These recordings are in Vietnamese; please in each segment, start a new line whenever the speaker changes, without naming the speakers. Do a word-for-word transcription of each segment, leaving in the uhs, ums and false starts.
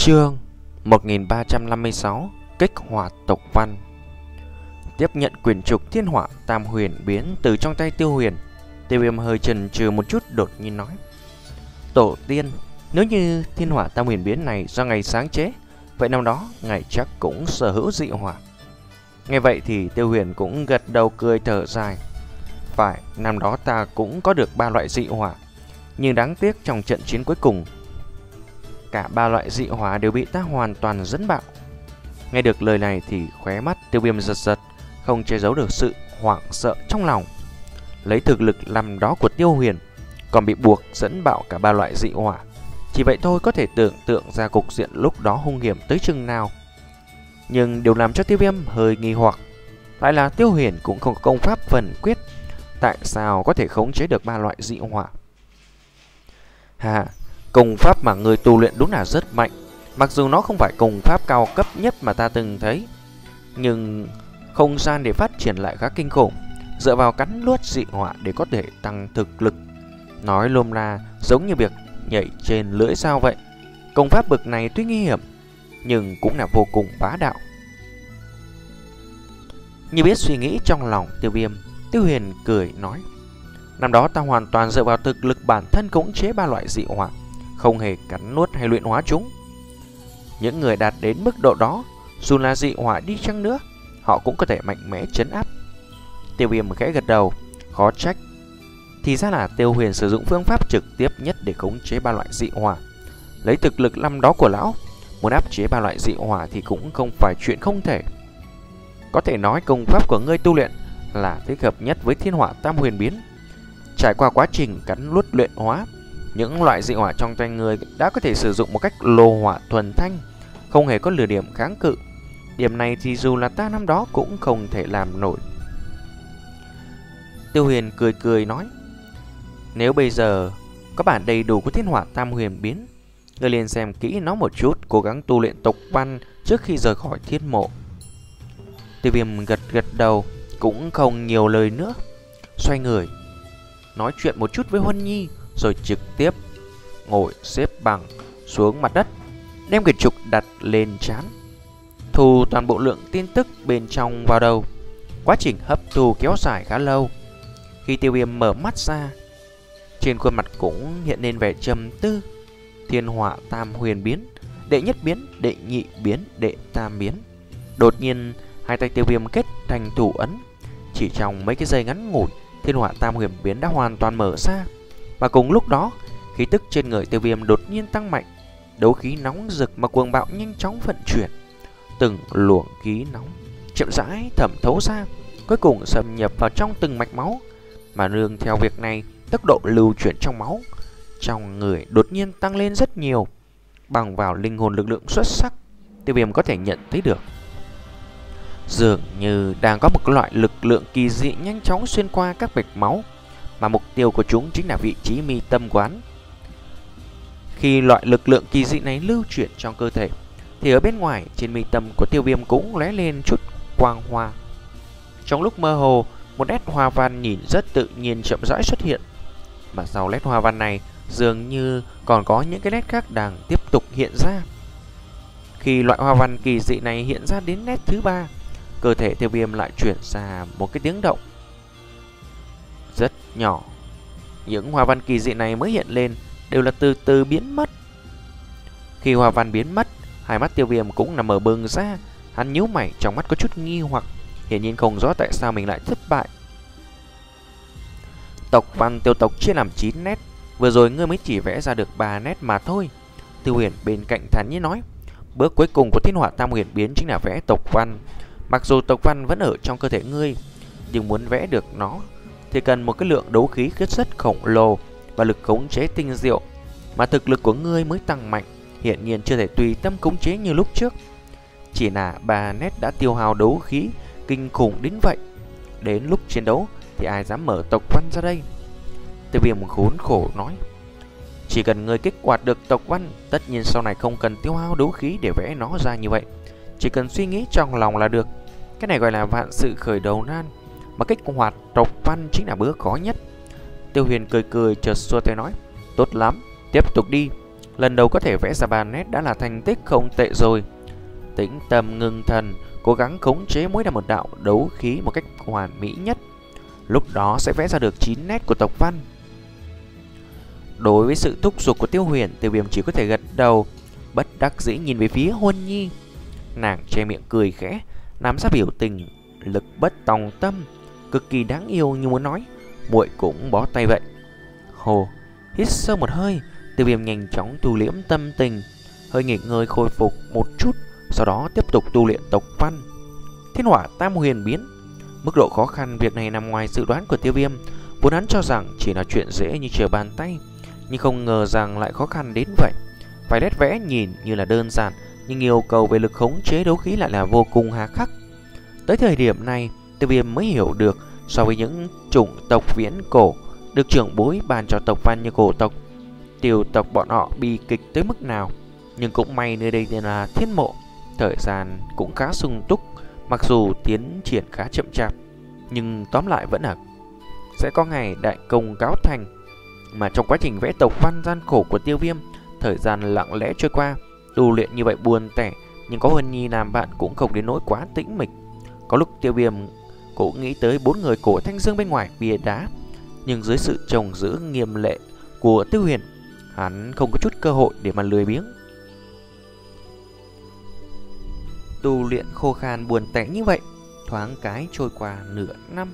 Chương một nghìn ba trăm năm mươi sáu Kích hoạt tộc văn. Tiếp nhận quyển trục Thiên Hỏa Tam Huyền Biến từ trong tay Tiêu Huyền, Tiêu Viêm hơi chần chừ một chút, đột nhiên nói: "Tổ tiên, nếu như Thiên Hỏa Tam Huyền Biến này do ngài sáng chế, vậy năm đó ngài chắc cũng sở hữu dị hỏa." Nghe vậy thì Tiêu Huyền cũng gật đầu cười thở dài: "Phải, năm đó ta cũng có được ba loại dị hỏa, nhưng đáng tiếc trong trận chiến cuối cùng, cả ba loại dị hỏa đều bị ta hoàn toàn dẫn bạo." Nghe được lời này thì khóe mắt Tiêu Viêm giật giật, không che giấu được sự hoảng sợ trong lòng. Lấy thực lực năm đó của Tiêu Huyền, còn bị buộc dẫn bạo cả ba loại dị hỏa, chỉ vậy thôi có thể tưởng tượng ra cục diện lúc đó hung hiểm tới chừng nào. Nhưng điều làm cho Tiêu Viêm hơi nghi hoặc lại là Tiêu Huyền cũng không có công pháp phần quyết, tại sao có thể khống chế được ba loại dị hỏa? Hà, công pháp mà người tu luyện đúng là rất mạnh. Mặc dù nó không phải công pháp cao cấp nhất mà ta từng thấy, nhưng không gian để phát triển lại khá kinh khủng. Dựa vào cắn nuốt dị hỏa để có thể tăng thực lực, nói lôm ra giống như việc nhảy trên lưỡi dao vậy. Công pháp bậc này tuy nguy hiểm, nhưng cũng là vô cùng bá đạo. Như biết suy nghĩ trong lòng Tiêu Viêm, Tiêu Huyền cười nói: "Năm đó ta hoàn toàn dựa vào thực lực bản thân khống chế ba loại dị hỏa, không hề cắn nuốt hay luyện hóa chúng. Những người đạt đến mức độ đó, dù là dị hỏa đi chăng nữa, họ cũng có thể mạnh mẽ trấn áp." Tiêu Viêm khẽ gật đầu, khó trách. Thì ra là Tiêu Huyền sử dụng phương pháp trực tiếp nhất để khống chế ba loại dị hỏa. Lấy thực lực năm đó của lão, muốn áp chế ba loại dị hỏa thì cũng không phải chuyện không thể. Có thể nói công pháp của ngươi tu luyện là thích hợp nhất với Thiên Hỏa Tam Huyền Biến. Trải qua quá trình cắn nuốt luyện hóa, những loại dị hỏa trong tay người đã có thể sử dụng một cách lô hỏa thuần thanh, không hề có lửa điểm kháng cự. Điểm này thì dù là ta năm đó cũng không thể làm nổi. Tiêu Huyền cười cười nói: "Nếu bây giờ có bản đầy đủ của Thiên Hỏa Tam Huyền Biến, ngươi liền xem kỹ nó một chút, cố gắng tu luyện tộc văn trước khi rời khỏi thiên mộ." Tiêu Viêm gật gật đầu, cũng không nhiều lời nữa, xoay người nói chuyện một chút với Huân Nhi, rồi trực tiếp ngồi xếp bằng xuống mặt đất, đem quyển trục đặt lên trán, thu toàn bộ lượng tin tức bên trong vào đầu. Quá trình hấp thu kéo dài khá lâu. Khi Tiêu Viêm mở mắt ra, trên khuôn mặt cũng hiện lên vẻ trầm tư. Thiên Hỏa Tam Huyền Biến, đệ nhất biến, đệ nhị biến, đệ tam biến. Đột nhiên hai tay Tiêu Viêm kết thành thủ ấn. Chỉ trong mấy cái giây ngắn ngủi, Thiên Hỏa Tam Huyền Biến đã hoàn toàn mở ra. Và cùng lúc đó, khí tức trên người Tiêu Viêm đột nhiên tăng mạnh. Đấu khí nóng rực mà cuồng bạo nhanh chóng vận chuyển. Từng luồng khí nóng chậm rãi thẩm thấu ra, cuối cùng xâm nhập vào trong từng mạch máu. Mà nương theo việc này, tốc độ lưu chuyển trong máu trong người đột nhiên tăng lên rất nhiều. Bằng vào linh hồn lực lượng xuất sắc, Tiêu Viêm có thể nhận thấy được dường như đang có một loại lực lượng kỳ dị nhanh chóng xuyên qua các mạch máu, mà mục tiêu của chúng chính là vị trí mi tâm quán. Khi loại lực lượng kỳ dị này lưu chuyển trong cơ thể, thì ở bên ngoài trên mi tâm của Tiêu Viêm cũng lóe lên chút quang hoa. Trong lúc mơ hồ, một nét hoa văn nhìn rất tự nhiên chậm rãi xuất hiện, mà sau nét hoa văn này dường như còn có những cái nét khác đang tiếp tục hiện ra. Khi loại hoa văn kỳ dị này hiện ra đến nét thứ ba, cơ thể Tiêu Viêm lại chuyển ra một cái tiếng động rất nhỏ. Những hoa văn kỳ dị này mới hiện lên đều là từ từ biến mất. Khi hoa văn biến mất, hai mắt Tiêu Viêm cũng là mở bừng ra. Hắn nhíu mày, trong mắt có chút nghi hoặc, hiển nhiên không rõ tại sao mình lại thất bại. "Tộc văn tiêu tộc chia làm chín nét, vừa rồi ngươi mới chỉ vẽ ra được ba nét mà thôi." Tiêu Huyền bên cạnh thản nhiên nói: "Bước cuối cùng của Thiên Hỏa Tam Huyền Biến chính là vẽ tộc văn. Mặc dù tộc văn vẫn ở trong cơ thể ngươi, nhưng muốn vẽ được nó thì cần một cái lượng đấu khí rất khổng lồ và lực khống chế tinh diệu, mà thực lực của ngươi mới tăng mạnh, hiện nhiên chưa thể tùy tâm khống chế như lúc trước. Chỉ là ba nét đã tiêu hao đấu khí kinh khủng đến vậy, đến lúc chiến đấu thì ai dám mở tộc văn ra đây?" Tiêu Viêm khốn khổ nói: "Chỉ cần ngươi kích hoạt được tộc văn, tất nhiên sau này không cần tiêu hao đấu khí để vẽ nó ra như vậy. Chỉ cần suy nghĩ trong lòng là được. Cái này gọi là vạn sự khởi đầu nan, mà kích hoạt tộc văn chính là bước khó nhất." Tiêu Huyền cười cười chợt xua tay nói: "Tốt lắm, tiếp tục đi. Lần đầu có thể vẽ ra ba nét đã là thành tích không tệ rồi. Tĩnh tâm ngưng thần, cố gắng khống chế mỗi là một đạo đấu khí một cách hoàn mỹ nhất. Lúc đó sẽ vẽ ra được chín nét của tộc văn. Đối với sự thúc giục của Tiêu Huyền, Tiêu Viêm chỉ có thể gật đầu, bất đắc dĩ nhìn về phía Huân Nhi. Nàng che miệng cười khẽ, nắm ra biểu tình lực bất tòng tâm, cực kỳ đáng yêu như muốn nói muội cũng bó tay vậy. Hồ hít sâu một hơi, Tiêu Viêm nhanh chóng tu liễm tâm tình, hơi nghỉ ngơi khôi phục một chút, sau đó tiếp tục tu luyện tộc văn. Thiên hỏa tam huyền biến. Mức độ khó khăn việc này nằm ngoài dự đoán của Tiêu Viêm. Vốn hắn cho rằng chỉ là chuyện dễ như trở bàn tay, nhưng không ngờ rằng lại khó khăn đến vậy. Vài nét vẽ nhìn như là đơn giản, nhưng yêu cầu về lực khống chế đấu khí lại là vô cùng hà khắc. Tới thời điểm này, Tiêu Viêm mới hiểu được so với những chủng tộc viễn cổ được trưởng bối bàn cho tộc văn như cổ tộc, Tiêu tộc bọn họ bi kịch tới mức nào. Nhưng cũng may nơi đây là Thiên Mộ, thời gian cũng khá sung túc, mặc dù tiến triển khá chậm chạp, nhưng tóm lại vẫn là sẽ có ngày đại công cáo thành. Mà trong quá trình vẽ tộc văn gian khổ của Tiêu Viêm, thời gian lặng lẽ trôi qua, tu luyện như vậy buồn tẻ, nhưng có Huân Nhi làm bạn cũng không đến nỗi quá tĩnh mịch. Có lúc Tiêu Viêm cũng nghĩ tới bốn người cổ Thanh Dương bên ngoài bia đá, nhưng dưới sự trông giữ nghiêm lệ của Tiêu Huyền, hắn không có chút cơ hội để mà lười biếng. Tu luyện khô khan buồn tẻ như vậy, thoáng cái trôi qua nửa năm.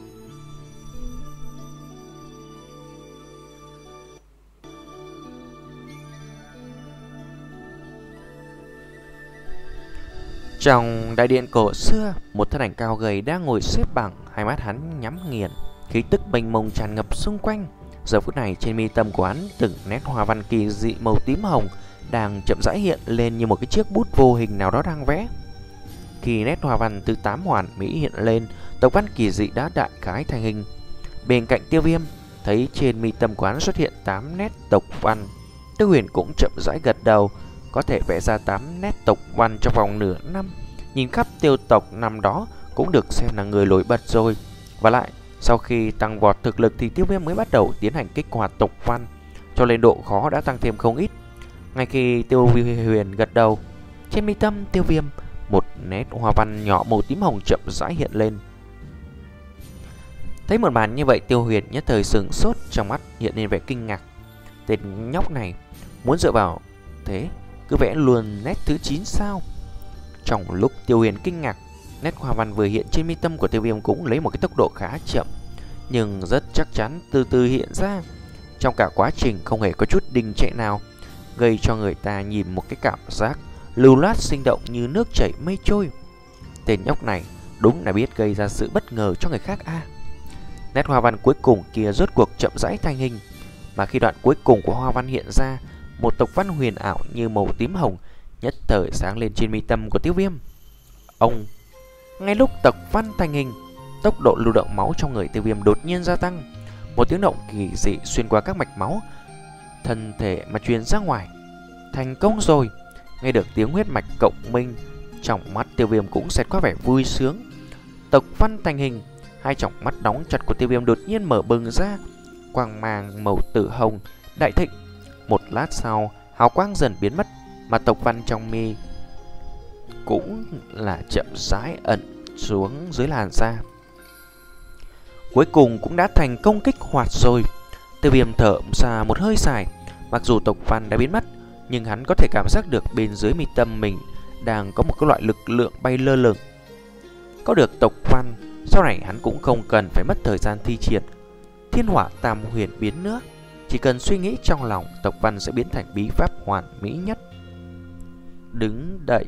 Trong đại điện cổ xưa, một thân ảnh cao gầy đang ngồi xếp bằng, hai mắt hắn nhắm nghiền, khí tức mênh mông tràn ngập xung quanh. Giờ phút này trên mi tâm của hắn, từng nét hoa văn kỳ dị màu tím hồng đang chậm rãi hiện lên như một cái chiếc bút vô hình nào đó đang vẽ. Khi nét hoa văn thứ tám hoàn mỹ hiện lên, tộc văn kỳ dị đã đại khái thành hình. Bên cạnh Tiêu Viêm, thấy trên mi tâm của hắn xuất hiện tám nét tộc văn. Tiêu Huyền cũng chậm rãi gật đầu, có thể vẽ ra tám nét tộc văn trong vòng nửa năm. Nhìn khắp tiêu tộc năm đó cũng được xem là người nổi bật rồi. Và lại, sau khi tăng vọt thực lực thì Tiêu Viêm mới bắt đầu tiến hành kích hoạt tộc văn, cho nên độ khó đã tăng thêm không ít. Ngay khi Tiêu Huyền gật đầu, trên mi tâm Tiêu Viêm, một nét hoa văn nhỏ màu tím hồng chậm rãi hiện lên. Thấy một màn như vậy, Tiêu Huyền nhất thời sửng sốt, trong mắt hiện lên vẻ kinh ngạc. Tên nhóc này muốn dựa vào thế cứ vẽ luôn nét thứ chín sao? Trong lúc Tiêu Huyền kinh ngạc, nét hoa văn vừa hiện trên mi tâm của Tiêu Viêm cũng lấy một cái tốc độ khá chậm, nhưng rất chắc chắn từ từ hiện ra. Trong cả quá trình không hề có chút đình trệ nào, gây cho người ta nhìn một cái cảm giác lưu loát sinh động như nước chảy mây trôi. Tên nhóc này đúng là biết gây ra sự bất ngờ cho người khác a. À, nét hoa văn cuối cùng kia rốt cuộc chậm rãi thành hình, mà khi đoạn cuối cùng của hoa văn hiện ra, một tộc văn huyền ảo như màu tím hồng nhất thời sáng lên trên mi tâm của Tiêu Viêm. Ông, ngay lúc tộc văn thành hình, tốc độ lưu động máu trong người Tiêu Viêm đột nhiên gia tăng. Một tiếng động kỳ dị xuyên qua các mạch máu thân thể mà truyền ra ngoài. Thành công rồi! Nghe được tiếng huyết mạch cộng minh, trong mắt Tiêu Viêm cũng xẹt qua vẻ vui sướng. Tộc văn thành hình, hai tròng mắt đóng chặt của Tiêu Viêm đột nhiên mở bừng ra, quang mang màu tử hồng đại thịnh. Một lát sau, hào quang dần biến mất, mà tộc văn trong mi cũng là chậm rãi ẩn xuống dưới làn da. Cuối cùng cũng đã thành công kích hoạt rồi. Tiêu Viêm thở ra một hơi dài. Mặc dù tộc văn đã biến mất, nhưng hắn có thể cảm giác được bên dưới mi tâm mình đang có một cái loại lực lượng bay lơ lửng. Có được tộc văn, sau này hắn cũng không cần phải mất thời gian thi triển thiên hỏa tam huyền biến nữa. Chỉ cần suy nghĩ trong lòng, tộc văn sẽ biến thành bí pháp hoàn mỹ nhất. Đứng đậy.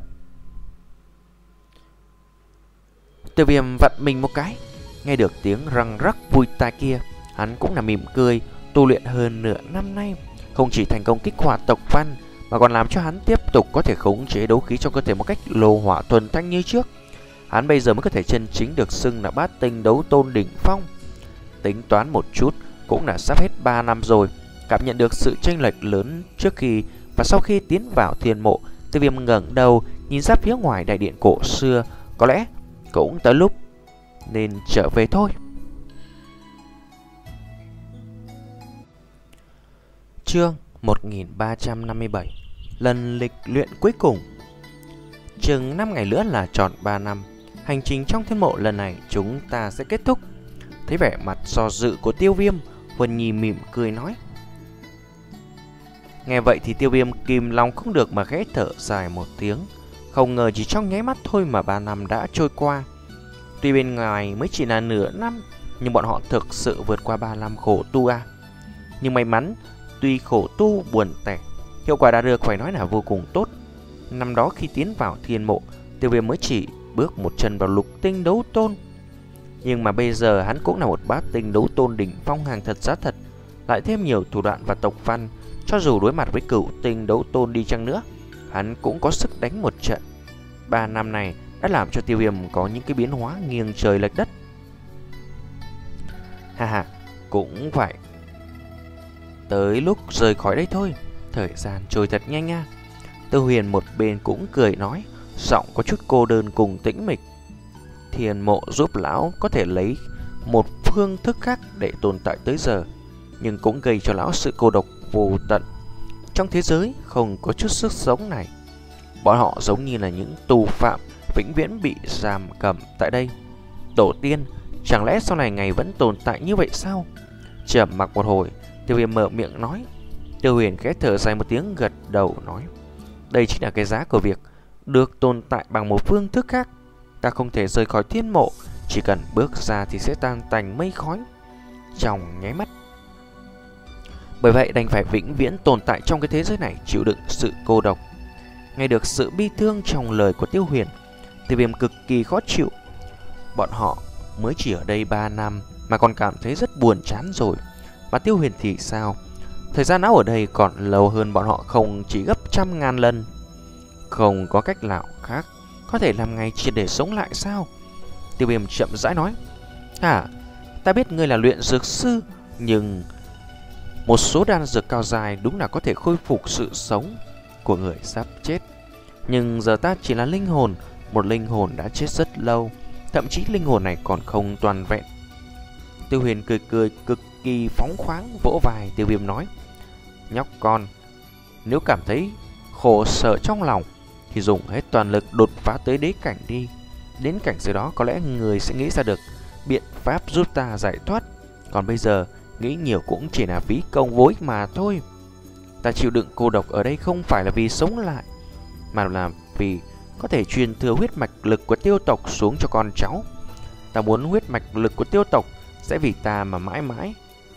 Tiêu Viêm vặn mình một cái, nghe được tiếng răng rắc vui tai kia, hắn cũng là mỉm cười. Tu luyện hơn nửa năm nay, không chỉ thành công kích hoạt tộc văn, mà còn làm cho hắn tiếp tục có thể khống chế đấu khí trong cơ thể một cách lô hỏa thuần thanh như trước. Hắn bây giờ mới có thể chân chính được xưng là bát tinh đấu tôn đỉnh phong. Tính toán một chút, cũng đã sắp hết ba năm rồi. Cảm nhận được sự chênh lệch lớn trước khi và sau khi tiến vào thiên mộ, Tiêu Viêm ngẩng đầu nhìn ra phía ngoài đại điện cổ xưa. Có lẽ cũng tới lúc nên trở về thôi. Chương một nghìn ba trăm năm mươi bảy. Lần lịch luyện cuối cùng. Chừng năm ngày nữa là tròn ba năm. Hành trình trong thiên mộ lần này chúng ta sẽ kết thúc. Thấy vẻ mặt do dự của Tiêu Viêm, Huân Nhi mỉm cười nói. Nghe vậy thì Tiêu Viêm kìm lòng không được mà khẽ thở dài một tiếng. Không ngờ chỉ trong nháy mắt thôi mà ba năm đã trôi qua. Tuy bên ngoài mới chỉ là nửa năm, nhưng bọn họ thực sự vượt qua ba năm khổ tu à. Nhưng may mắn, tuy khổ tu buồn tẻ, hiệu quả đạt được phải nói là vô cùng tốt. Năm đó khi tiến vào thiên mộ, Tiêu Viêm mới chỉ bước một chân vào lục tinh đấu tôn. Nhưng mà bây giờ hắn cũng là một bát tinh đấu tôn đỉnh phong hàng thật giá thật, lại thêm nhiều thủ đoạn và tộc văn. Cho dù đối mặt với cửu tinh đấu tôn đi chăng nữa, hắn cũng có sức đánh một trận. Ba năm này đã làm cho Tiêu Viêm có những cái biến hóa nghiêng trời lệch đất. Ha ha, cũng phải tới lúc rời khỏi đây thôi. Thời gian trôi thật nhanh nha. Tư Huyền một bên cũng cười nói, giọng có chút cô đơn cùng tĩnh mịch. Thiên mộ giúp lão có thể lấy một phương thức khác để tồn tại tới giờ, nhưng cũng gây cho lão sự cô độc vô tận. Trong thế giới không có chút sức sống này, bọn họ giống như là những tù phạm vĩnh viễn bị giam cầm tại đây. Tổ tiên, chẳng lẽ sau này ngày vẫn tồn tại như vậy sao? Trầm mặc một hồi, Tiêu Viêm mở miệng nói. Tiêu Huyền khẽ thở dài một tiếng, gật đầu nói, đây chính là cái giá của việc được tồn tại bằng một phương thức khác. Ta không thể rời khỏi thiên mộ, chỉ cần bước ra thì sẽ tan tành mây khói trong nháy mắt. Bởi vậy đành phải vĩnh viễn tồn tại trong cái thế giới này, chịu đựng sự cô độc. Nghe được sự bi thương trong lời của Tiêu Huyền, Tiêu Viêm cực kỳ khó chịu. Bọn họ mới chỉ ở đây ba năm mà còn cảm thấy rất buồn chán rồi. Mà Tiêu Huyền thì sao? Thời gian áo ở đây còn lâu hơn bọn họ không chỉ gấp trăm ngàn lần. Không có cách nào khác có thể làm ngày triệt để sống lại sao? Tiêu Viêm chậm rãi nói. À, ta biết ngươi là luyện dược sư, nhưng một số đan dược cao dài đúng là có thể khôi phục sự sống của người sắp chết. Nhưng giờ ta chỉ là linh hồn, một linh hồn đã chết rất lâu, thậm chí linh hồn này còn không toàn vẹn. Tiêu Huyền cười cười cực kỳ phóng khoáng, vỗ vai Tiêu Viêm nói, nhóc con, nếu cảm thấy khổ sở trong lòng thì dùng hết toàn lực đột phá tới đế cảnh đi. Đến cảnh giới đó có lẽ người sẽ nghĩ ra được biện pháp giúp ta giải thoát. Còn bây giờ nghĩ nhiều cũng chỉ là phí công vô ích mà thôi. Ta chịu đựng cô độc ở đây không phải là vì sống lại, mà là vì có thể truyền thừa huyết mạch lực của tiêu tộc xuống cho con cháu. Ta muốn huyết mạch lực của tiêu tộc sẽ vì ta mà mãi mãi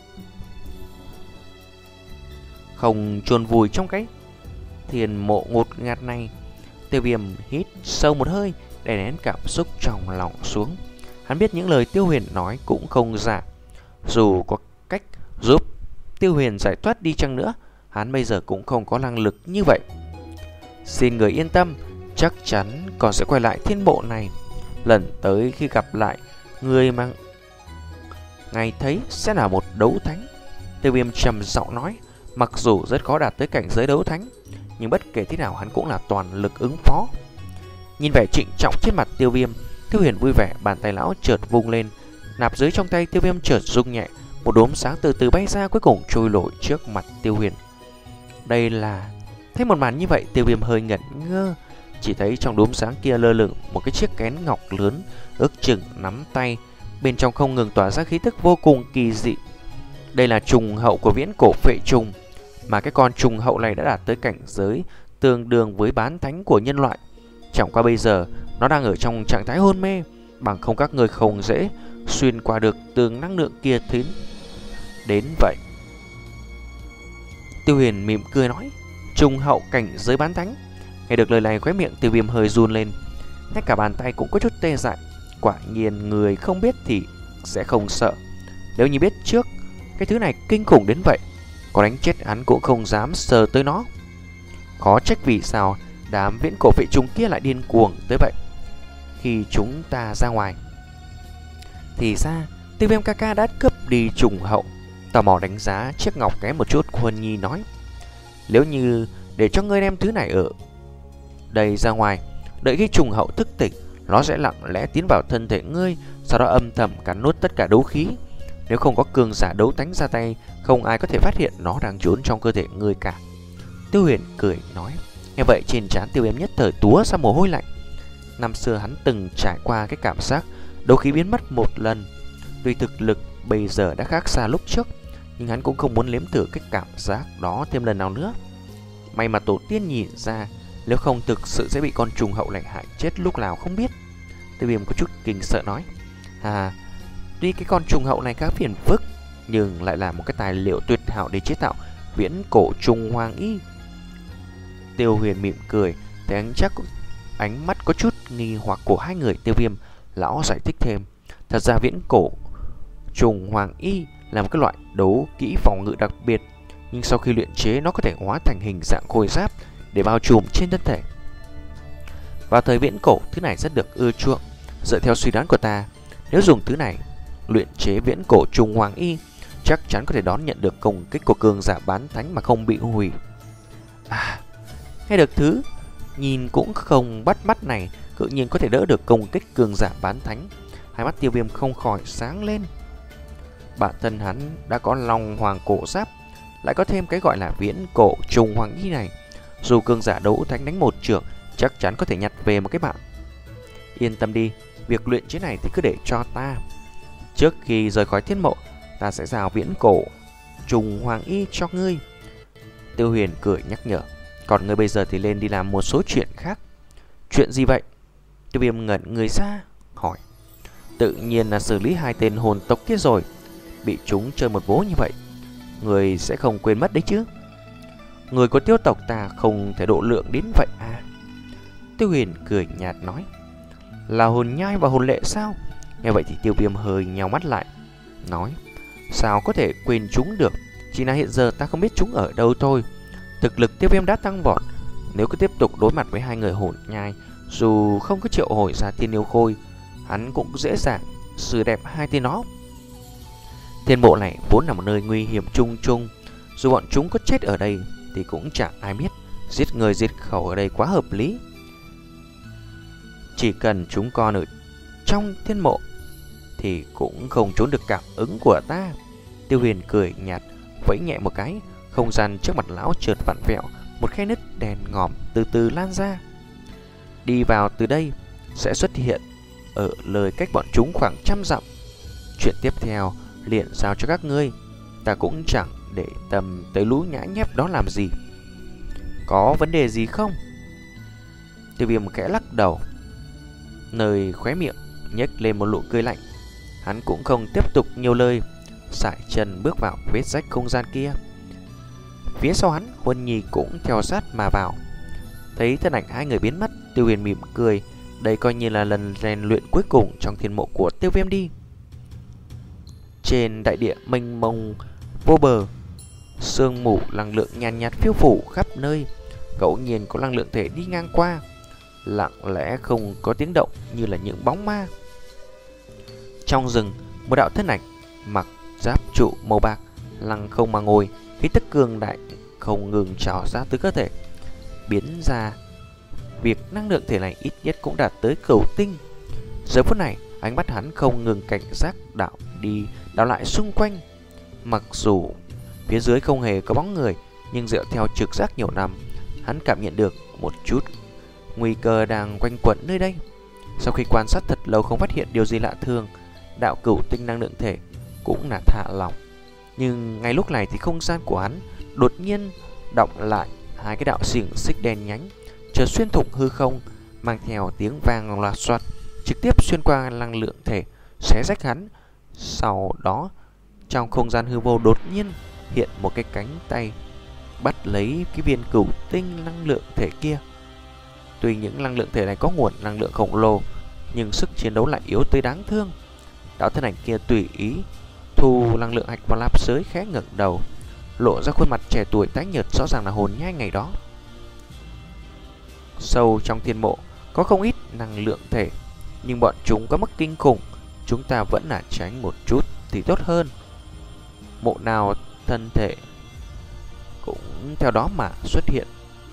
không chôn vùi trong cái thiên mộ ngột ngạt này. Tiêu Viêm hít sâu một hơi để nén cảm xúc trong lòng xuống. Hắn biết những lời Tiêu Huyền nói cũng không giả. Dù có cách giúp Tiêu Huyền giải thoát đi chăng nữa, hắn bây giờ cũng không có năng lực như vậy. Xin người yên tâm, chắc chắn còn sẽ quay lại thiên mộ này. Lần tới khi gặp lại, người mà ngài thấy sẽ là một đấu thánh. Tiêu Viêm trầm giọng nói. Mặc dù rất khó đạt tới cảnh giới đấu thánh, nhưng bất kể thế nào hắn cũng là toàn lực ứng phó. Nhìn vẻ trịnh trọng trên mặt Tiêu Viêm, Tiêu Huyền vui vẻ, bàn tay lão chợt vung lên, nạp dưới trong tay Tiêu Viêm chợt rung nhẹ, một đốm sáng từ từ bay ra, cuối cùng trôi nổi trước mặt Tiêu Huyền. Đây là... Thấy một màn như vậy, Tiêu Viêm hơi ngẩn ngơ. Chỉ thấy trong đốm sáng kia lơ lửng một cái chiếc kén ngọc lớn, ước chừng nắm tay, bên trong không ngừng tỏa ra khí tức vô cùng kỳ dị. Đây là trùng hậu của viễn cổ phệ trùng, mà cái con trùng hậu này đã đạt tới cảnh giới tương đương với bán thánh của nhân loại. Chẳng qua bây giờ nó đang ở trong trạng thái hôn mê, bằng không các người không dễ xuyên qua được tường năng lượng kia thính đến vậy. Tiêu Huyền mỉm cười nói, trùng hậu cảnh giới bán thánh. Nghe được lời này, khóe miệng Tiêu Viêm hơi run lên, ngay cả bàn tay cũng có chút tê dại. Quả nhiên người không biết thì sẽ không sợ. Nếu như biết trước cái thứ này kinh khủng đến vậy, có đánh chết hắn cũng không dám sờ tới nó. Khó trách vì sao đám viễn cổ phệ trùng kia lại điên cuồng tới vậy. Khi chúng ta ra ngoài thì ra Tiêu Viêm ca ca đã cướp đi trùng hậu. Tò mò đánh giá chiếc ngọc kém một chút, Huân Nhi nói, nếu như để cho ngươi đem thứ này ở đây ra ngoài, đợi khi trùng hậu thức tỉnh, nó sẽ lặng lẽ tiến vào thân thể ngươi, sau đó âm thầm cắn nuốt tất cả đấu khí. Nếu không có cường giả đấu tánh ra tay, không ai có thể phát hiện nó đang trốn trong cơ thể ngươi cả. Tiêu Huyền cười nói. Nghe vậy trên trán Tiêu Viêm nhất thời túa ra mồ hôi lạnh. Năm xưa hắn từng trải qua cái cảm giác đấu khí biến mất một lần. Tuy thực lực bây giờ đã khác xa lúc trước, nhưng hắn cũng không muốn nếm thử cái cảm giác đó thêm lần nào nữa. May mà tổ tiên nhìn ra, nếu không thực sự sẽ bị con trùng hậu này hại chết lúc nào không biết. Tiêu Viêm có chút kinh sợ nói. À, tuy cái con trùng hậu này khá phiền phức, nhưng lại là một cái tài liệu tuyệt hảo để chế tạo viễn cổ trùng hoàng y. Tiêu Huyền mỉm cười, thấy ánh chắc ánh mắt có chút nghi hoặc của hai người. Tiêu Viêm lão giải thích thêm. Thật ra viễn cổ trùng hoàng y là một cái loại đấu kỹ phòng ngự đặc biệt, nhưng sau khi luyện chế nó có thể hóa thành hình dạng khôi giáp để bao trùm trên thân thể. Vào thời viễn cổ, thứ này rất được ưa chuộng. Dựa theo suy đoán của ta, nếu dùng thứ này luyện chế viễn cổ trùng hoàng y, chắc chắn có thể đón nhận được công kích của cường giả bán thánh mà không bị hủy. À, nghe được thứ nhìn cũng không bắt mắt này, tự nhiên có thể đỡ được công kích cường giả bán thánh. Hai mắt Tiêu Viêm không khỏi sáng lên. Bản thân hắn đã có long hoàng cổ giáp, lại có thêm cái gọi là viễn cổ trùng hoàng y này, dù cường giả đấu thánh đánh một trưởng chắc chắn có thể nhặt về một cái mạng. Yên tâm đi, việc luyện chế này thì cứ để cho ta. Trước khi rời khỏi thiên mộ, ta sẽ giao viễn cổ trùng hoàng y cho ngươi. Tiêu Huyền cười nhắc nhở. Còn ngươi bây giờ thì lên đi làm một số chuyện khác. Chuyện gì vậy? Tiêu Viêm ngẩn người ra hỏi. Tự nhiên là xử lý hai tên hồn tộc kia rồi. Bị chúng chơi một vố như vậy, người sẽ không quên mất đấy chứ. Người của tiêu tộc ta không thể độ lượng đến vậy à? Tiêu Huyền cười nhạt nói. Là hồn nhai và hồn lệ sao? Nghe vậy thì Tiêu Viêm hơi nheo mắt lại, nói. Sao có thể quên chúng được? Chỉ là hiện giờ ta không biết chúng ở đâu thôi. Thực lực Tiêu Viêm đã tăng vọt. Nếu cứ tiếp tục đối mặt với hai người hồn nhai, dù không có triệu hồi ra tiên yêu khôi, hắn cũng dễ dàng xử đẹp hai tên nó. Thiên mộ này vốn là một nơi nguy hiểm chung chung. Dù bọn chúng có chết ở đây thì cũng chẳng ai biết. Giết người diệt khẩu ở đây quá hợp lý. Chỉ cần chúng còn ở trong thiên mộ thì cũng không trốn được cảm ứng của ta. Tiêu Huyền cười nhạt, vẫy nhẹ một cái. Không gian trước mặt lão chợt vặn vẹo, một khe nứt đèn ngòm từ từ lan ra. Đi vào từ đây sẽ xuất hiện ở lời cách bọn chúng khoảng trăm dặm. Chuyện tiếp theo liền giao cho các ngươi. Ta cũng chẳng để tâm tới lũ nhã nhép đó làm gì. Có vấn đề gì không? Tiêu Viêm khẽ lắc đầu, nơi khóe miệng nhếch lên một nụ cười lạnh. Hắn cũng không tiếp tục nhiều lời, sải chân bước vào vết rách không gian kia. Phía sau hắn, Huân Nhi cũng theo sát mà vào. Thấy thân ảnh hai người biến mất, Tiêu Huyền mỉm cười. Đây coi như là lần rèn luyện cuối cùng trong thiên mộ của Tiêu Viêm đi. Trên đại địa mênh mông vô bờ, sương mù năng lượng nhàn nhạt phiêu phủ khắp nơi. Ngẫu nhiên có năng lượng thể đi ngang qua, lặng lẽ không có tiếng động như là những bóng ma. Trong rừng, một đạo thân ảnh mặc giáp trụ màu bạc lăng không mà ngồi, khí tức cường đại không ngừng trào ra từ cơ thể, biến ra việc năng lượng thể này ít nhất cũng đạt tới cửu tinh. Giờ phút này, ánh mắt hắn không ngừng cảnh giác đảo đi đảo lại xung quanh. Mặc dù phía dưới không hề có bóng người, nhưng dựa theo trực giác nhiều năm, hắn cảm nhận được một chút nguy cơ đang quanh quẩn nơi đây. Sau khi quan sát thật lâu không phát hiện điều gì lạ thường, đạo cửu tinh năng lượng thể cũng là thả lỏng. Nhưng ngay lúc này thì không gian của hắn đột nhiên động lại. Hai cái đạo xiềng xích đen nhánh chợt xuyên thủng hư không, mang theo tiếng vang loạt xoạt, trực tiếp xuyên qua năng lượng thể, xé rách hắn. Sau đó, trong không gian hư vô đột nhiên hiện một cái cánh tay bắt lấy cái viên cửu tinh năng lượng thể kia. Tuy những năng lượng thể này có nguồn năng lượng khổng lồ, nhưng sức chiến đấu lại yếu tới đáng thương. Đạo thân ảnh kia tùy ý thu năng lượng hạch vào lạp giới, khẽ ngẩng đầu, lộ ra khuôn mặt trẻ tuổi tái nhợt, rõ ràng là hồn nhai ngày đó. Sâu trong thiên mộ có không ít năng lượng thể, nhưng bọn chúng có mức kinh khủng, chúng ta vẫn là tránh một chút thì tốt hơn. Mộ nào thân thể cũng theo đó mà xuất hiện.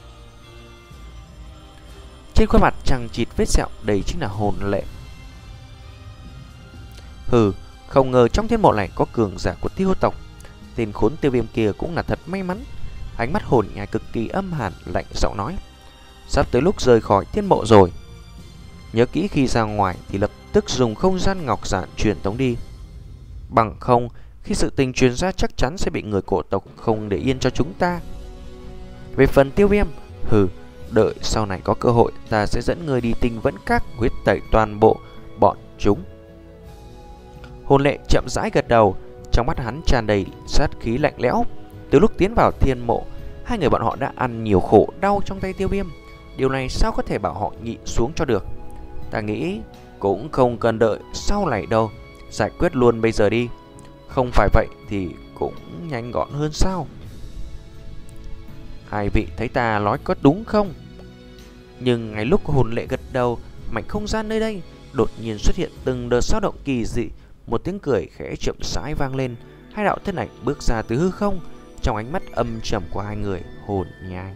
Trên khuôn mặt chằng chịt vết sẹo, đây chính là hồn lệ. Hừ, Không ngờ trong thiên mộ này có cường giả của Tiêu tộc. Tên khốn Tiêu Viêm kia cũng là thật may mắn. Ánh mắt hồn nhai cực kỳ âm hàn, lạnh giọng nói: sắp tới lúc rời khỏi thiên mộ rồi. Nhớ kỹ khi ra ngoài thì lập tức dùng không gian ngọc giản truyền tống đi. Bằng không, khi sự tình truyền ra chắc chắn sẽ bị người cổ tộc không để yên cho chúng ta. Về phần Tiêu Viêm, hừ, đợi sau này có cơ hội ta sẽ dẫn người đi Tinh Vẫn Các huyết tẩy toàn bộ bọn chúng. Hồn Lệ chậm rãi gật đầu, trong mắt hắn tràn đầy sát khí lạnh lẽo. Từ lúc tiến vào thiên mộ, hai người bọn họ đã ăn nhiều khổ đau trong tay Tiêu Viêm. Điều này sao có thể bảo họ nhịn xuống cho được. Ta nghĩ cũng không cần đợi sau này đâu, giải quyết luôn bây giờ đi. Không phải vậy thì cũng nhanh gọn hơn sao? Hai vị thấy ta nói có đúng không? Nhưng ngay lúc Hồn Lệ gật đầu, mảnh không gian nơi đây đột nhiên xuất hiện từng đợt dao động kỳ dị. Một tiếng cười khẽ chậm rãi vang lên. Hai đạo thân ảnh bước ra từ hư không. Trong ánh mắt âm trầm của hai người hồn nhai.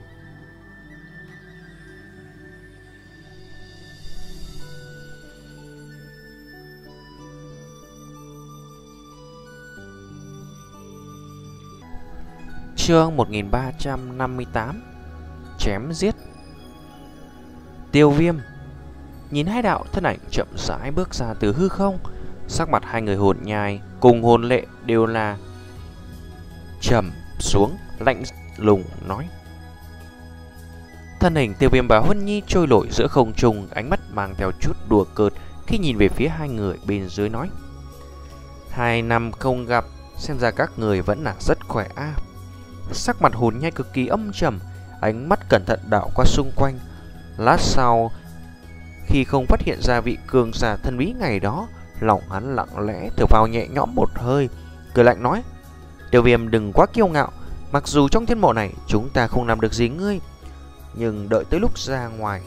Chương một nghìn ba trăm năm mươi tám. Chém giết. Tiêu Viêm nhìn hai đạo thân ảnh chậm rãi bước ra từ hư không, sắc mặt hai người hồn nhai cùng Hồn Lệ đều là trầm xuống, lạnh lùng nói. Thân hình Tiêu Viêm và Huân Nhi trôi nổi giữa không trung, ánh mắt mang theo chút đùa cợt khi nhìn về phía hai người bên dưới nói: hai năm không gặp, xem ra các người vẫn là rất khỏe a. À. Sắc mặt Hồn Nhai cực kỳ âm trầm, ánh mắt cẩn thận đảo qua xung quanh. Lát sau, khi không phát hiện ra vị cường giả thân bí ngày đó, lòng hắn lặng lẽ thở vào nhẹ nhõm một hơi, cười lạnh nói: Tiêu Viêm đừng quá kiêu ngạo, mặc dù trong thiên mộ này chúng ta không làm được gì ngươi, nhưng đợi tới lúc ra ngoài,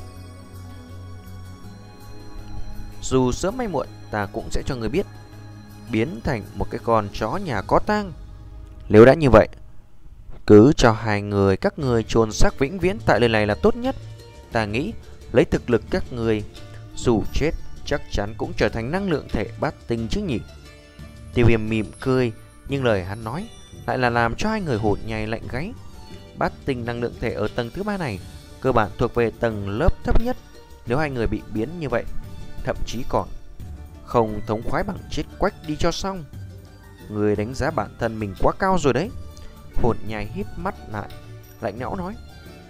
dù sớm hay muộn ta cũng sẽ cho người biết, biến thành một cái con chó nhà có tang. Nếu đã như vậy, cứ cho hai người các người chôn xác vĩnh viễn tại nơi này là tốt nhất. Ta nghĩ lấy thực lực các người, dù chết chắc chắn cũng trở thành năng lượng thể bát tinh chứ nhỉ. Tiêu Viêm mỉm cười, nhưng lời hắn nói lại là làm cho hai người hồn nhai lạnh gáy. Bát tinh năng lượng thể ở tầng thứ ba này cơ bản thuộc về tầng lớp thấp nhất. Nếu hai người bị biến như vậy, thậm chí còn không thống khoái bằng chết quách đi cho xong. Người đánh giá bản thân mình quá cao rồi đấy. Hồn nhai híp mắt lại, lạnh lẽo nói.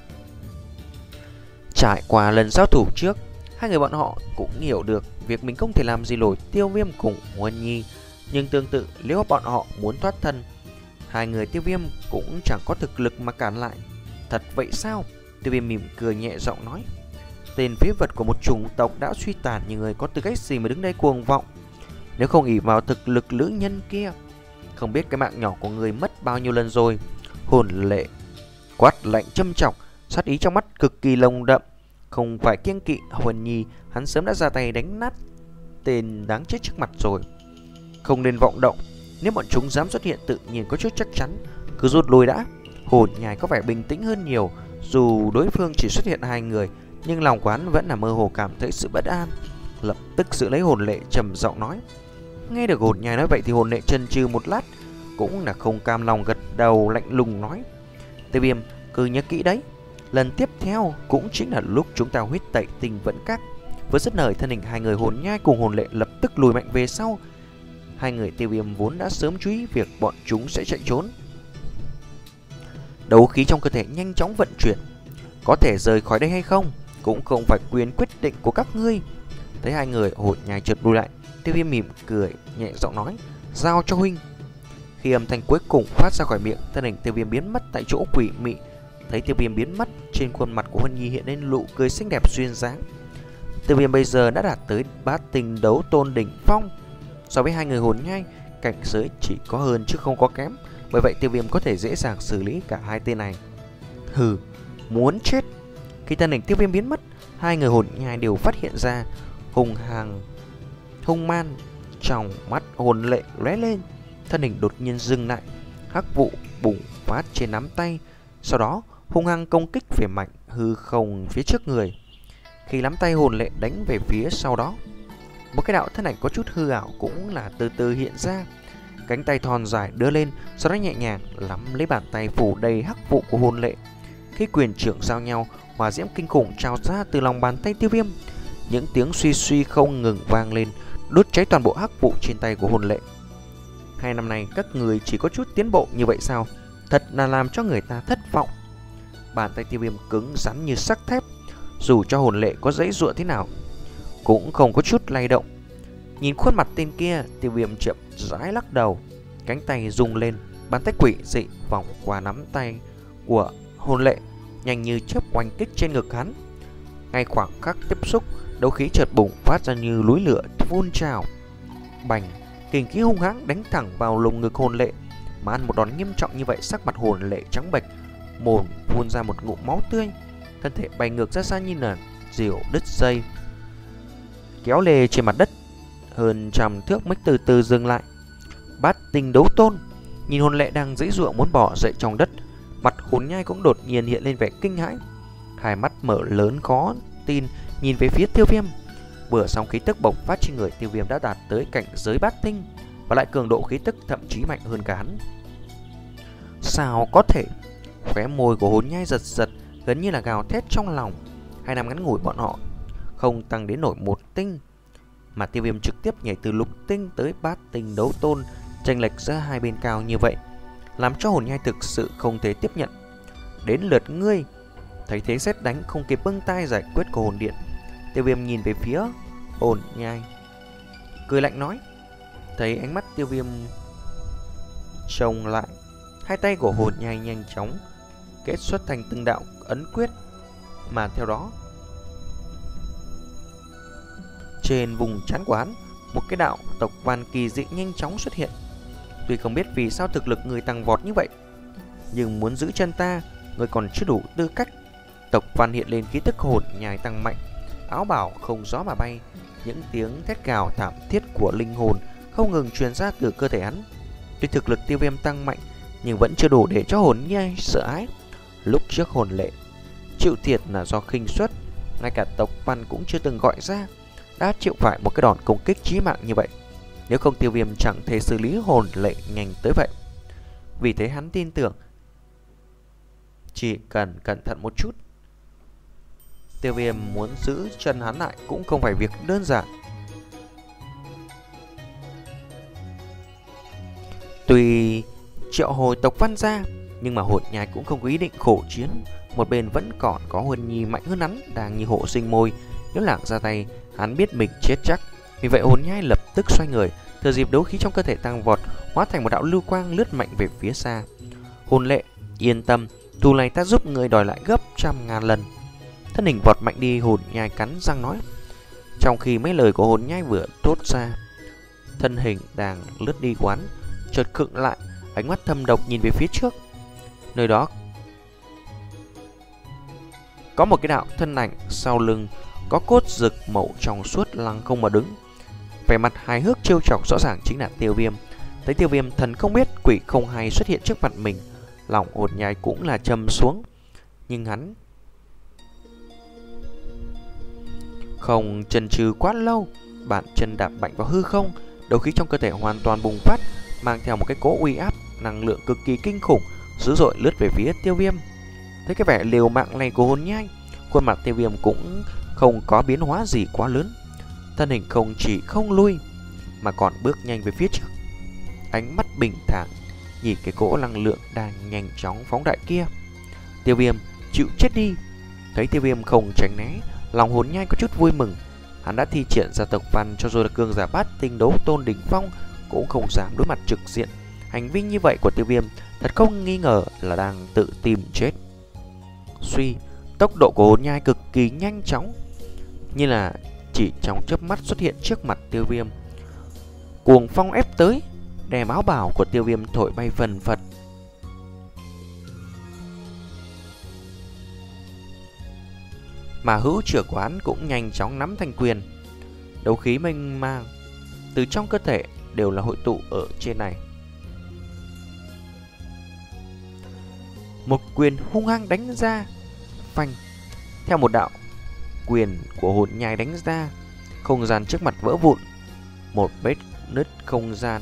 Trải qua lần giao thủ trước, hai người bọn họ cũng hiểu được việc mình không thể làm gì nổi Tiêu Viêm cùng Huân Nhi. Nhưng tương tự, nếu bọn họ muốn thoát thân, hai người Tiêu Viêm cũng chẳng có thực lực mà cản lại. Thật vậy sao? Tiêu Viêm mỉm cười nhẹ giọng nói. Tên phế vật của một chủng tộc đã suy tàn như người có tư cách gì mà đứng đây cuồng vọng. Nếu không ỷ vào thực lực nữ nhân kia, không biết cái mạng nhỏ của người mất bao nhiêu lần rồi. Hồn Lệ quát lạnh châm chọc, sát ý trong mắt cực kỳ lồng đậm. Không phải kiêng kỵ Huân Nhi, hắn sớm đã ra tay đánh nát tên đáng chết trước mặt rồi. Không nên vọng động, nếu bọn chúng dám xuất hiện tự nhiên có chút chắc chắn, cứ rút lui đã. Hồn nhai có vẻ bình tĩnh hơn nhiều. Dù đối phương chỉ xuất hiện hai người, nhưng lòng quán vẫn là mơ hồ cảm thấy sự bất an. Lập tức giữ lấy Hồn Lệ trầm giọng nói. Nghe được Hồn nhai nói vậy thì Hồn Lệ chần chừ một lát, cũng là không cam lòng gật đầu lạnh lùng nói. Tiêu Viêm cứ nhớ kỹ đấy, lần tiếp theo cũng chính là lúc chúng ta huyết tẩy Tinh Vẫn Các. Với dứt lời, thân hình hai người Hồn nhai cùng Hồn Lệ lập tức lùi mạnh về sau. Hai người Tiêu Viêm vốn đã sớm chú ý việc bọn chúng sẽ chạy trốn. Đấu khí trong cơ thể nhanh chóng vận chuyển, có thể rời khỏi đây hay không cũng không phải quyền quyết định của các ngươi. Thấy hai người Hồn nhai chợt lùi lại, Tiêu Viêm mỉm cười nhẹ giọng nói. Giao cho huynh. Khi âm thanh cuối cùng phát ra khỏi miệng, thân hình Tiêu Viêm biến mất tại chỗ quỷ mị. Thấy Tiêu Viêm biến mất, trên khuôn mặt của Huân Nhi hiện lên nụ cười xinh đẹp duyên dáng. Tiêu Viêm bây giờ đã đạt tới bát tinh đấu tôn đỉnh phong. So với hai người hồn nhai, cảnh giới chỉ có hơn chứ không có kém. Bởi vậy Tiêu Viêm có thể dễ dàng xử lý cả hai tên này. Hừ, muốn chết. Khi thân hình Tiêu Viêm biến mất, hai người hồn nhai đều phát hiện ra hung hăng hung man trong mắt Hồn Lệ lóe lên. Thân hình đột nhiên dừng lại, hắc vụ bùng phát trên nắm tay, sau đó hung hăng công kích về mạnh hư không phía trước người. Khi nắm tay Hồn Lệ đánh về phía sau đó, Một cái đạo thân ảnh có chút hư ảo cũng là từ từ hiện ra. Cánh tay thon dài đưa lên, sau đó nhẹ nhàng nắm lấy bàn tay phủ đầy hắc vụ của hồn lệ. Khi quyền trưởng giao nhau, hỏa diễm kinh khủng trào ra từ lòng bàn tay Tiêu Viêm. Những tiếng suy suy không ngừng vang lên, đốt cháy toàn bộ hắc vụ trên tay của hồn lệ. Hai năm nay các người chỉ có chút tiến bộ như vậy sao? Thật là làm cho người ta thất vọng. Bàn tay Tiêu Viêm cứng rắn như sắt thép, dù cho hồn lệ có giãy giụa thế nào cũng không có chút lay động. Nhìn khuôn mặt tên kia, Tiêu Viêm chậm rãi lắc đầu, cánh tay rung lên, bàn tay quỷ dị vòng qua nắm tay của hồn lệ, nhanh như chớp oanh kích trên ngực hắn. Ngay khoảng khắc tiếp xúc, đấu khí chợt bùng phát ra như núi lửa phun trào. Bành, kình khí hung hãng đánh thẳng vào lồng ngực hồn lệ. Mà ăn một đòn nghiêm trọng như vậy, sắc mặt hồn lệ trắng bệch, mồm phun ra một ngụm máu tươi, thân thể bay ngược ra xa như là diều đứt dây, kéo lê trên mặt đất hơn trăm thước mới từ từ dừng lại. Bát tinh đấu tôn nhìn hồn lệ đang giãy giụa muốn bỏ dậy trong đất, mặt hồn nhai cũng đột nhiên hiện lên vẻ kinh hãi, hai mắt mở lớn khó tin nhìn về phía Tiêu Viêm. Vừa xong khí tức bộc phát trên người Tiêu Viêm đã đạt tới cảnh giới bát tinh, và lại cường độ khí tức thậm chí mạnh hơn cả hắn. Sao có thể? Khóe môi của hồn nhai giật giật, gần như là gào thét trong lòng. Hai năm ngắn ngủi bọn họ không tăng đến nổi một tinh, mà Tiêu Viêm trực tiếp nhảy từ lục tinh tới bát tinh đấu tôn, chênh lệch giữa hai bên cao như vậy, làm cho hồn nhai thực sự không thể tiếp nhận. Đến lượt ngươi. Thấy thế sét đánh không kịp bưng tay giải quyết của hồn điện, Tiêu Viêm nhìn về phía hồn nhai, cười lạnh nói. Thấy ánh mắt Tiêu Viêm trông lại, hai tay của hồn nhai nhanh chóng kết xuất thành từng đạo ấn quyết, mà theo đó trên vùng trán của hắn, một cái đạo tộc văn kỳ dị nhanh chóng xuất hiện. Tuy không biết vì sao thực lực người tăng vọt như vậy, nhưng muốn giữ chân ta, người còn chưa đủ tư cách. Tộc văn hiện lên khí tức hồn nhai tăng mạnh, áo bào không gió mà bay, những tiếng thét gào thảm thiết của linh hồn không ngừng truyền ra từ cơ thể hắn. Tuy thực lực Tiêu Viêm tăng mạnh, nhưng vẫn chưa đủ để cho hồn nhai sợ hãi. Lúc trước hồn lệ chịu thiệt là do khinh suất, ngay cả tộc văn cũng chưa từng gọi ra, đã chịu phải một cái đòn công kích chí mạng như vậy. Nếu không, Tiêu Viêm chẳng thể xử lý hồn lệ nhanh tới vậy. Vì thế hắn tin tưởng chỉ cần cẩn thận một chút, Tiêu Viêm muốn giữ chân hắn lại cũng không phải việc đơn giản. Tuy triệu hồi tộc văn ra, nhưng mà hồn nhai cũng không có ý định khổ chiến. Một bên vẫn còn có Huân Nhi mạnh hơn hắn đang như hộ sinh môi, nếu lảng ra tay hắn biết mình chết chắc. Vì vậy hồn nhai lập tức xoay người, thừa dịp đấu khí trong cơ thể tăng vọt, hóa thành một đạo lưu quang lướt mạnh về phía xa. Hồn lệ, yên tâm, thù này ta giúp người đòi lại gấp trăm ngàn lần. Thân hình vọt mạnh đi, hồn nhai cắn răng nói. Trong khi mấy lời của hồn nhai vừa thốt ra, thân hình đang lướt đi quán chợt khựng lại, ánh mắt thâm độc nhìn về phía trước. Nơi đó có một cái đạo thân ảnh, sau lưng có cốt rực màu trong suốt lăng không mà đứng, vẻ mặt hài hước trêu chọc, rõ ràng chính là Tiêu Viêm. Thấy Tiêu Viêm thần không biết quỷ không hay xuất hiện trước mặt mình, lòng hồn nhai cũng là trầm xuống. Nhưng hắn không chần chừ quá lâu, bàn chân đạp mạnh vào hư không, đấu khí trong cơ thể hoàn toàn bùng phát, mang theo một cái cỗ uy áp năng lượng cực kỳ kinh khủng, dữ dội lướt về phía Tiêu Viêm. Thấy cái vẻ liều mạng này của hồn nhai, khuôn mặt Tiêu Viêm cũng không có biến hóa gì quá lớn, thân hình không chỉ không lui mà còn bước nhanh về phía trước, ánh mắt bình thản nhìn cái cỗ năng lượng đang nhanh chóng phóng đại kia. Tiêu Viêm, chịu chết đi. Thấy Tiêu Viêm không tránh né, lòng hồn nhai có chút vui mừng. Hắn đã thi triển ra tộc văn, cho dù là cường giả bát tinh đấu tôn đỉnh phong cũng không dám đối mặt trực diện. Hành vi như vậy của Tiêu Viêm thật không nghi ngờ là đang tự tìm chết. Suy, tốc độ của hồn nhai cực kỳ nhanh chóng, như là chỉ trong chớp mắt xuất hiện trước mặt Tiêu Viêm. Cuồng phong ép tới, đem áo bào của Tiêu Viêm thổi bay phần phật. Mà hữu trưởng của hắn cũng nhanh chóng nắm thành quyền, đấu khí mênh mang từ trong cơ thể đều là hội tụ ở trên này. Một quyền hung hăng đánh ra, phanh. Theo một đạo quyền của hồn nhai đánh ra, Không gian trước mặt vỡ vụn, một vết nứt không gian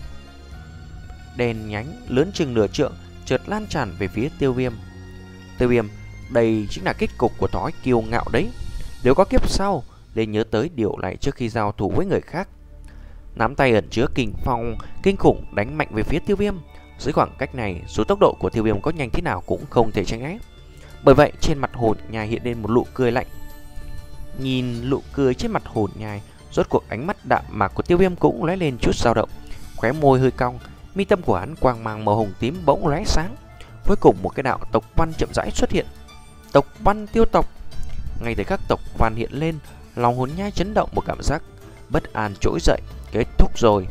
đen nhánh lớn chừng nửa trượng chợt lan tràn về phía Tiêu Viêm. Tiêu Viêm, đây chính là kết cục của thói kiêu ngạo đấy. Nếu có kiếp sau, nên nhớ tới điều này trước khi giao thủ với người khác. Nắm tay ẩn chứa kình phong kinh khủng đánh mạnh về phía Tiêu Viêm. Dưới khoảng cách này, dù tốc độ của Tiêu Viêm có nhanh thế nào cũng không thể tránh né. Bởi vậy, trên mặt hồn nhai hiện lên một nụ cười lạnh. Nhìn nụ cười trên mặt hồn nhai, rốt cuộc ánh mắt đạm mạc của Tiêu Viêm cũng lóe lên chút dao động, khóe môi hơi cong, mi tâm của hắn quang mang màu hồng tím bỗng lóe sáng. Cuối cùng một cái đạo tộc văn chậm rãi xuất hiện. Tộc văn tiêu tộc. Ngay tới các tộc văn hiện lên, lòng hồn nhai chấn động một cảm giác bất an trỗi dậy. Kết thúc rồi.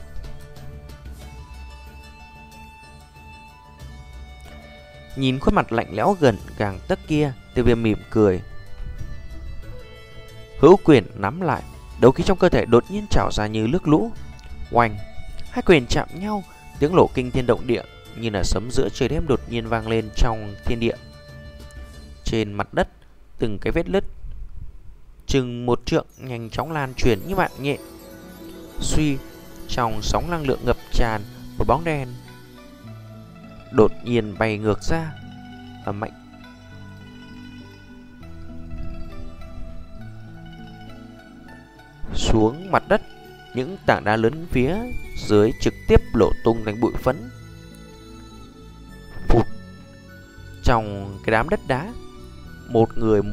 Nhìn khuôn mặt lạnh lẽo gần gang tấc kia, Tiêu Viêm mỉm cười. Hữu quyền nắm lại, đấu khí trong cơ thể đột nhiên trào ra như nước lũ. Oanh, hai quyền chạm nhau, tiếng nổ kinh thiên động địa như là sấm giữa trời đêm đột nhiên vang lên trong thiên địa. Trên mặt đất, từng cái vết nứt chừng một trượng nhanh chóng lan truyền như mạng nhện. Suy, trong sóng năng lượng ngập tràn, một bóng đen đột nhiên bay ngược ra và mạnh xuống mặt đất. Những tảng đá lớn phía dưới trực tiếp lộ tung thành bụi phấn. Phụt. Trong cái đám đất đá, một người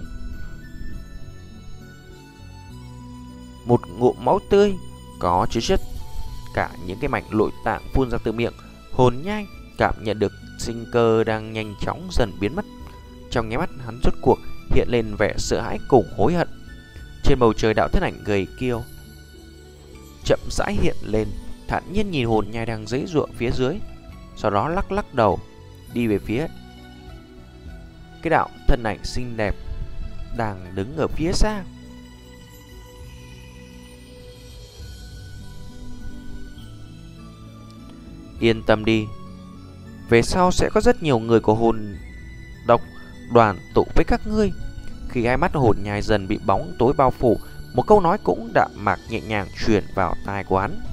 một ngụm máu tươi có chứa chất cả những cái mảnh nội tạng phun ra từ miệng. Hồn nhai cảm nhận được sinh cơ đang nhanh chóng dần biến mất. Trong nháy mắt, hắn rốt cuộc hiện lên vẻ sợ hãi cùng hối hận. Trên bầu trời, đạo thân ảnh gầy kiêu chậm rãi hiện lên, thản nhiên nhìn hồn nhai đang giãy giụa phía dưới, sau đó lắc lắc đầu đi về phía cái đạo thân ảnh xinh đẹp đang đứng ở phía xa. Yên tâm đi, về sau sẽ có rất nhiều người của hồn độc đoàn tụ với các ngươi. Khi hai mắt hồn nhai dần bị bóng tối bao phủ, một câu nói cũng đạm mạc nhẹ nhàng truyền vào tai của hắn.